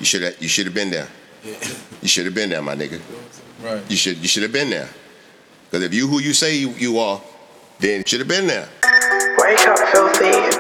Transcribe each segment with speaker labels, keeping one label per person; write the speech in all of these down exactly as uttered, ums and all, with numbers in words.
Speaker 1: You should have. You should have been there.
Speaker 2: Yeah.
Speaker 1: You should have been there, my nigga.
Speaker 2: Right.
Speaker 1: You should. You should have been there. Because if you who you say you, you are, then you should have been there.
Speaker 3: Wake up, filthy.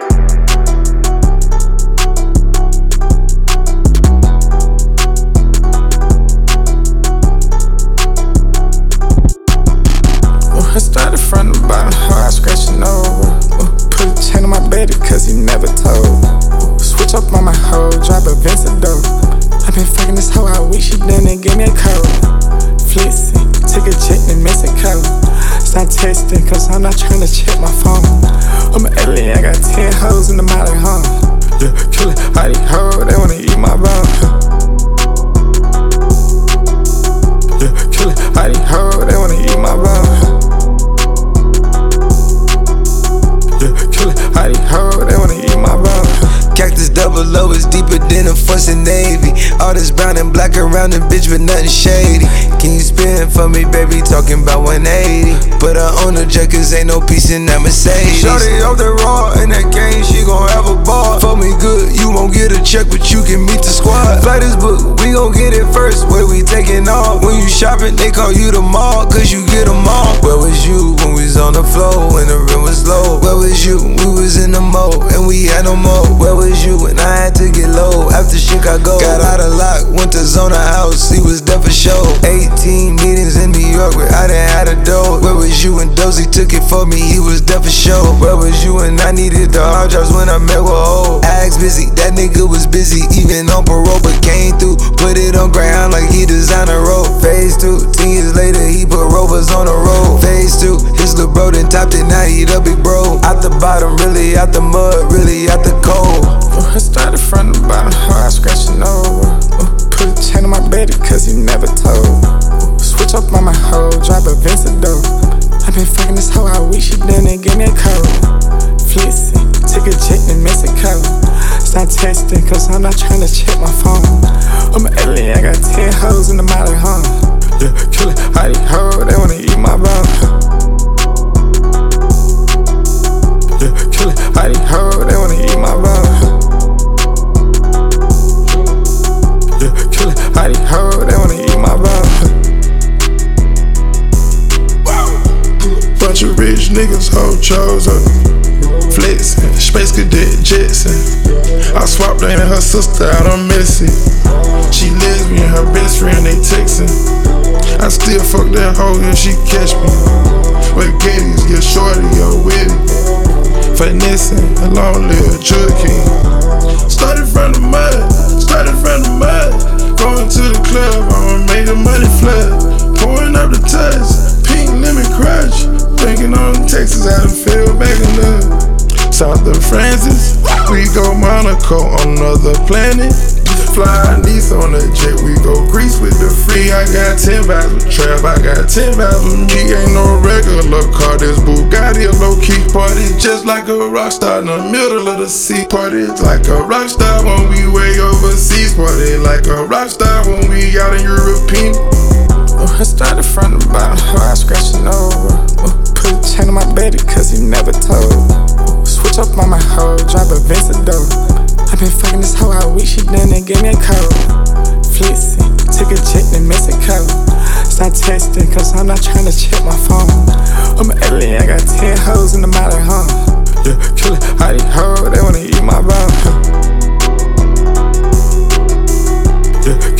Speaker 4: I started from the bottom, hard scratching over. Ooh, put a chain on my baby, cause he never told. Ooh, switch up on my hoe, drop a Vencedor. I been fucking this hoe all week, she done and give me a code. Flexing, took a jet to Mexico. Stop texting, cause I'm not trying to check my phone. I'm an alien, I got ten hoes in the molly home. Yeah, kill it, all these hoes, they wanna eat my bone. Yeah, kill it, all these hoes, they wanna eat my bone. How these hoes, they wanna eat my bone.
Speaker 5: Cactus double O is deeper than a fussing Navy. All this brown and black around the bitch, but nothing shady. Can you spin for me, baby? Talking about one eighty. But I own a jet, cause ain't no peace in that Mercedes. Shorty off the raw, in that game, she gon' have a ball. For me good, you won't get a check, but you can meet the squad. Flight is booked, we gon' get it first, where we taking off. When you shopping, they call you the mall, cause you get them all. Where was you when we was on the floor, when the rent was low? Where was you? We was in the mode, and we had no more. Where was you when I had to get low? After Chicago, got out of lock, went to Zona House, he was there for show. eighteen meetings in New York where I done had a dough. Where was you when Dozy took it for me? He was there for show. Where was you when I needed the hard drops when I met with O? Ags busy, that nigga was busy, even on parole, but came through, put it on ground like he designed a road. Phase two, ten years later, he put rovers on the road. Phase two, his little bro done topped it, now he the big bro. Out the bottom, really out the mud, really out the cold.
Speaker 4: Ooh, I started from the bottom, hard scratching over. Ooh, put a chain on my baby, cause he never told. Ooh, switch up on my hoe, drop a Vencedor. I been fucking this hoe all week, she done and give me a code. Flexing, took a jet to Mexico. Stop texting, cause I'm not trying to check my phone. I'm an alien, I got ten hoes in the molly home. Yeah, kill it, all these hoes, they wanna eat my bone. Yeah, kill it, all these hoes, they wanna eat my bone. Yeah, kill it, all these hoes, they wanna eat my bone.
Speaker 6: Bunch of rich niggas, hoe chose up. Flexin', Space Cadet Jetson. I swapped her and her sister out on Messy. She lesbian, her best friend, they textin'. I still fuck that hoe if she catch me. With Gators, get shorty or witty. Finessing, a long little Jud King. Started from the mud, started from the mud. Going to the club, I'ma make the money flood. Pouring up the tuss, pink lemon crush. Drinking on Texas, I done fell back in love. South of Francis, we go Monaco on another planet. Fly Nice on a jet, we go Greece with the free. I got ten vibes with Trap, I got ten vibes with me. Ain't no regular car, this Bugatti a low-key party. Just like a rock star in the middle of the sea. Party like a rock star when we way overseas. Party like a rock star when we out in European.
Speaker 4: Ooh, I started from the bottom, hard scratching over. Ooh, put a chain on my baby, cause he never told. Ooh, switch up on my hoe, drop a Vencedor. I been fucking this hoe all week, she done and gave me a code. Flexing, took a jet to Mexico. Stop texting, cause I'm not trying to check my phone. I'm an alien, I got ten hoes in the molly home. Yeah, kill it, all these hoes, they wanna eat my bone. Yeah.